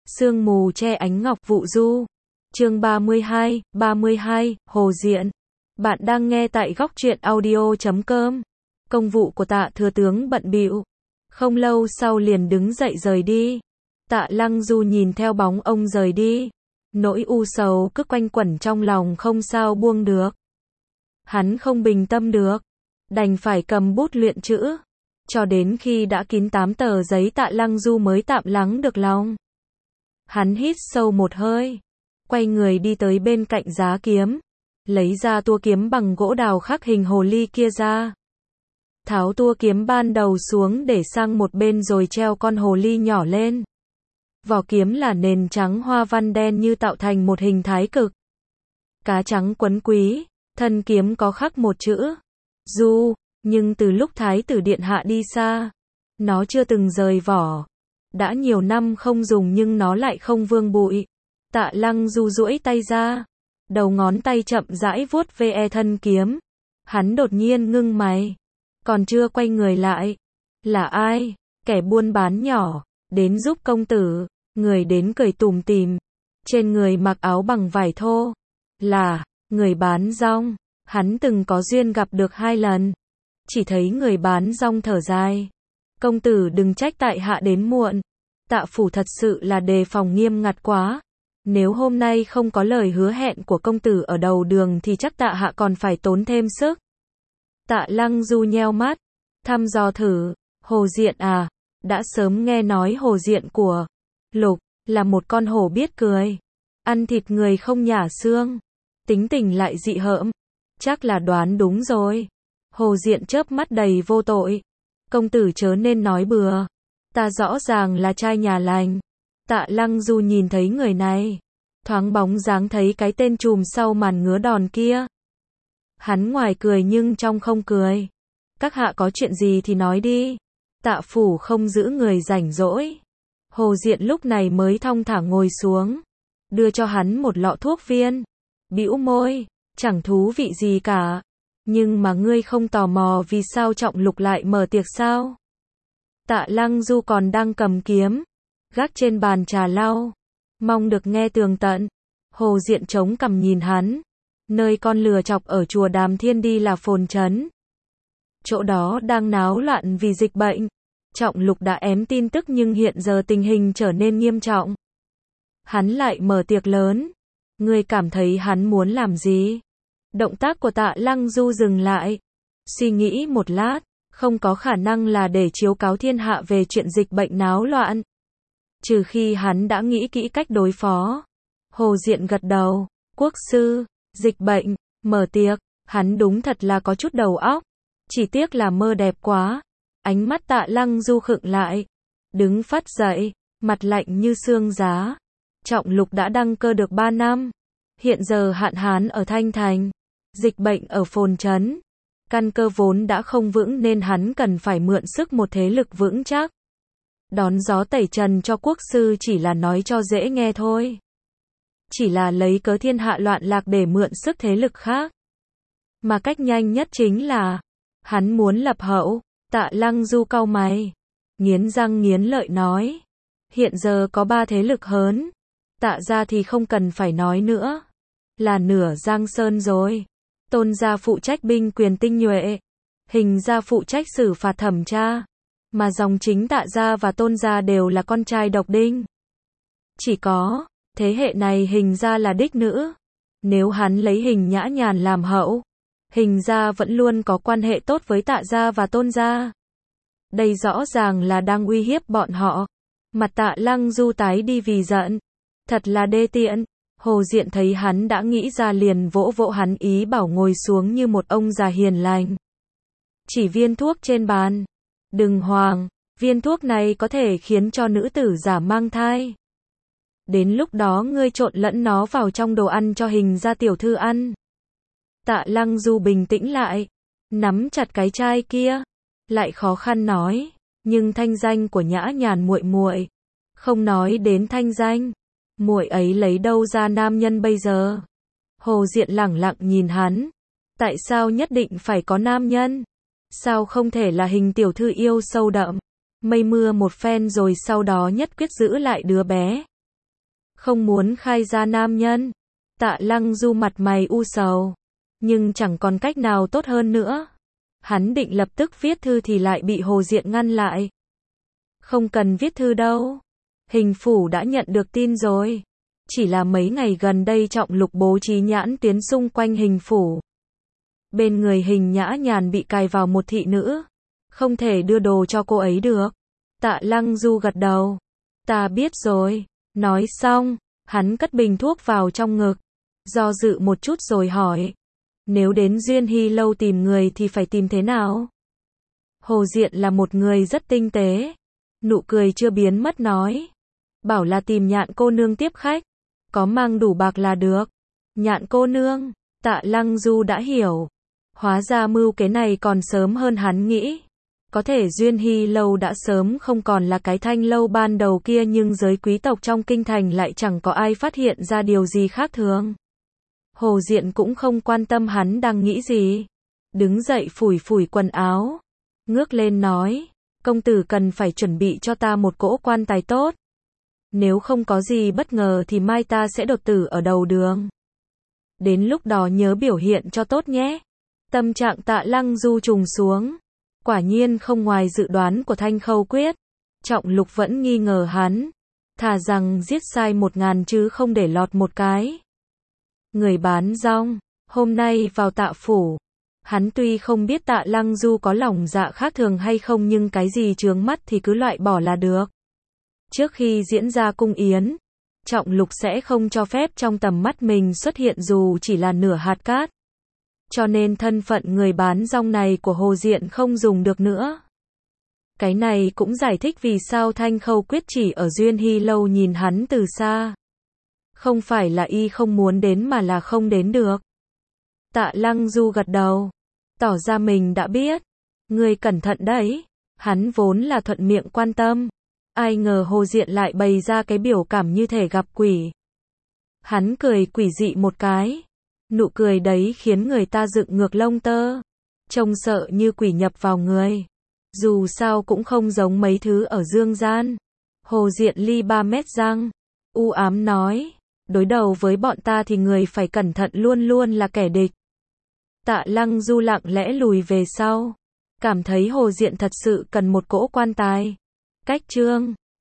Sương mù che ánh ngọc vụ du. Chương 32, Hồ Diện. Bạn đang nghe tại góc truyện audio.com. Công vụ của Tạ thừa tướng bận bịu, không lâu sau liền đứng dậy rời đi. Tạ Lăng Du nhìn theo bóng ông rời đi, nỗi u sầu cứ quanh quẩn trong lòng không sao buông được. Hắn không bình tâm được, đành phải cầm bút luyện chữ, cho đến khi đã kín 8 tờ giấy Tạ Lăng Du mới tạm lắng được lòng. Hắn hít sâu một hơi, quay người đi tới bên cạnh giá kiếm, lấy ra tua kiếm bằng gỗ đào khắc hình hồ ly kia ra. Tháo tua kiếm ban đầu xuống để sang một bên rồi treo con hồ ly nhỏ lên. Vỏ kiếm là nền trắng hoa văn đen như tạo thành một hình thái cực. Cá trắng quấn quý, thân kiếm có khắc một chữ Du, nhưng từ lúc Thái tử điện hạ đi xa, nó chưa từng rời vỏ. Đã nhiều năm không dùng nhưng nó lại không vương bụi. Tạ Lăng Du duỗi tay ra, đầu ngón tay chậm rãi vuốt ve thân kiếm. Hắn đột nhiên ngưng mày, còn chưa quay người lại. Là ai? Kẻ buôn bán nhỏ, đến giúp công tử. Người đến cười tủm tỉm, trên người mặc áo bằng vải thô. Là người bán rong. Hắn từng có duyên gặp được 2 lần. Chỉ thấy người bán rong thở dài. Công tử đừng trách tại hạ đến muộn. Tạ phủ thật sự là đề phòng nghiêm ngặt quá. Nếu hôm nay không có lời hứa hẹn của công tử ở đầu đường thì chắc tạ hạ còn phải tốn thêm sức. Tạ Lăng Du nheo mắt, thăm dò thử. Hồ Diện à? Đã sớm nghe nói Hồ Diện của Lục là một con hổ biết cười, ăn thịt người không nhả xương, tính tình lại dị hợm. Chắc là đoán đúng rồi. Hồ Diện chớp mắt đầy vô tội. Công tử chớ nên nói bừa. Ta rõ ràng là trai nhà lành. Tạ Lăng Du nhìn thấy người này, thoáng bóng dáng thấy cái tên trùm sau màn ngứa đòn kia. Hắn ngoài cười nhưng trong không cười. Các hạ có chuyện gì thì nói đi. Tạ phủ không giữ người rảnh rỗi. Hồ Diện lúc này mới thong thả ngồi xuống, đưa cho hắn một lọ thuốc viên. Bĩu môi, chẳng thú vị gì cả. Nhưng mà ngươi không tò mò vì sao Trọng Lục lại mở tiệc sao? Tạ Lăng Du còn đang cầm kiếm, gác trên bàn trà lau, mong được nghe tường tận. Hồ Diện chống cằm nhìn hắn. Nơi con lừa chọc ở chùa Đàm Thiên đi là Phồn Trấn. Chỗ đó đang náo loạn vì dịch bệnh. Trọng Lục đã ém tin tức nhưng hiện giờ tình hình trở nên nghiêm trọng. Hắn lại mở tiệc lớn. Ngươi cảm thấy hắn muốn làm gì? Động tác của Tạ Lăng Du dừng lại, suy nghĩ một lát, không có khả năng là để chiếu cáo thiên hạ về chuyện dịch bệnh náo loạn. Trừ khi hắn đã nghĩ kỹ cách đối phó. Hồ Diện gật đầu. Quốc sư, dịch bệnh, mở tiệc, hắn đúng thật là có chút đầu óc. Chỉ tiếc là mơ đẹp quá. Ánh mắt Tạ Lăng Du khựng lại, đứng phắt dậy, mặt lạnh như xương giá. Trọng Lục đã đăng cơ được 3 năm. Hiện giờ hạn hán ở Thanh Thành, dịch bệnh ở Phồn Trấn. Căn cơ vốn đã không vững nên hắn cần phải mượn sức một thế lực vững chắc. Đón gió tẩy trần cho quốc sư chỉ là nói cho dễ nghe thôi. Chỉ là lấy cớ thiên hạ loạn lạc để mượn sức thế lực khác. Mà cách nhanh nhất chính là hắn muốn lập hậu. Tạ Lăng Du cau mày, nghiến răng nghiến lợi nói. Hiện giờ có 3 thế lực lớn. Tạ gia thì không cần phải nói nữa, là nửa Giang Sơn rồi. Tôn gia phụ trách binh quyền tinh nhuệ, Hình gia phụ trách xử phạt thẩm tra. Mà dòng chính Tạ gia và Tôn gia đều là con trai độc đinh. Chỉ có thế hệ này Hình gia là đích nữ. Nếu hắn lấy Hình Nhã Nhàn làm hậu, Hình gia vẫn luôn có quan hệ tốt với Tạ gia và Tôn gia. Đây rõ ràng là đang uy hiếp bọn họ. Mặt Tạ Lăng Du tái đi vì giận. Thật là đê tiện. Hồ Diện thấy hắn đã nghĩ ra liền vỗ vỗ hắn ý bảo ngồi xuống như một ông già hiền lành. Chỉ viên thuốc trên bàn. Đừng hoảng, viên thuốc này có thể khiến cho nữ tử giả mang thai. Đến lúc đó ngươi trộn lẫn nó vào trong đồ ăn cho Hình gia tiểu thư ăn. Tạ Lăng Du bình tĩnh lại, nắm chặt cái chai kia, lại khó khăn nói, nhưng thanh danh của Nhã Nhàn muội muội, không nói đến thanh danh, muội ấy lấy đâu ra nam nhân bây giờ? Hồ Diện lẳng lặng nhìn hắn, tại sao nhất định phải có nam nhân? Sao không thể là Hình tiểu thư yêu sâu đậm, mây mưa một phen rồi sau đó nhất quyết giữ lại đứa bé? Không muốn khai ra nam nhân. Tạ Lăng Du mặt mày u sầu. Nhưng chẳng còn cách nào tốt hơn nữa. Hắn định lập tức viết thư thì lại bị Hồ Diện ngăn lại. Không cần viết thư đâu. Hình phủ đã nhận được tin rồi. Chỉ là mấy ngày gần đây Trọng Lục bố trí nhãn tuyến xung quanh hình phủ. Bên người Hình Nhã Nhàn bị cài vào một thị nữ. Không thể đưa đồ cho cô ấy được. Tạ Lăng Du gật đầu. Ta biết rồi. Nói xong, hắn cất bình thuốc vào trong ngực. Do dự một chút rồi hỏi. Nếu đến Duyên Hy Lâu tìm người thì phải tìm thế nào? Hồ Diện là một người rất tinh tế. Nụ cười chưa biến mất nói. Bảo là tìm Nhạn cô nương tiếp khách. Có mang đủ bạc là được. Nhạn cô nương. Tạ Lăng Du đã hiểu. Hóa ra mưu kế này còn sớm hơn hắn nghĩ. Có thể Duyên Hy Lâu đã sớm không còn là cái Thanh Lâu ban đầu kia, nhưng giới quý tộc trong kinh thành lại chẳng có ai phát hiện ra điều gì khác thường. Hồ Diện cũng không quan tâm hắn đang nghĩ gì. Đứng dậy phủi phủi quần áo. Ngước lên nói. Công tử cần phải chuẩn bị cho ta một cỗ quan tài tốt. Nếu không có gì bất ngờ thì mai ta sẽ đột tử ở đầu đường. Đến lúc đó nhớ biểu hiện cho tốt nhé. Tâm trạng Tạ Lăng Du trùng xuống. Quả nhiên không ngoài dự đoán của Thanh Khâu Quyết. Trọng Lục vẫn nghi ngờ hắn. Thà rằng giết sai 1000 chứ không để lọt một cái. Người bán rong. Hôm nay vào Tạ phủ. Hắn tuy không biết Tạ Lăng Du có lòng dạ khác thường hay không, nhưng cái gì chướng mắt thì cứ loại bỏ là được. Trước khi diễn ra cung yến, Trọng Lục sẽ không cho phép trong tầm mắt mình xuất hiện dù chỉ là nửa hạt cát. Cho nên thân phận người bán rong này của Hồ Diện không dùng được nữa. Cái này cũng giải thích vì sao Thanh Khâu Quyết chỉ ở Duyên Hy Lâu nhìn hắn từ xa. Không phải là y không muốn đến mà là không đến được. Tạ Lăng Du gật đầu. Tỏ ra mình đã biết. Ngươi cẩn thận đấy. Hắn vốn là thuận miệng quan tâm. Ai ngờ Hồ Diện lại bày ra cái biểu cảm như thể gặp quỷ. Hắn cười quỷ dị một cái. Nụ cười đấy khiến người ta dựng ngược lông tơ. Trông sợ như quỷ nhập vào người. Dù sao cũng không giống mấy thứ ở dương gian. Hồ Diện li 3 mét răng. U ám nói. Đối đầu với bọn ta thì người phải cẩn thận, luôn luôn là kẻ địch. Tạ Lăng Du lặng lẽ lùi về sau. Cảm thấy Hồ Diện thật sự cần một cỗ quan tài. Cách chương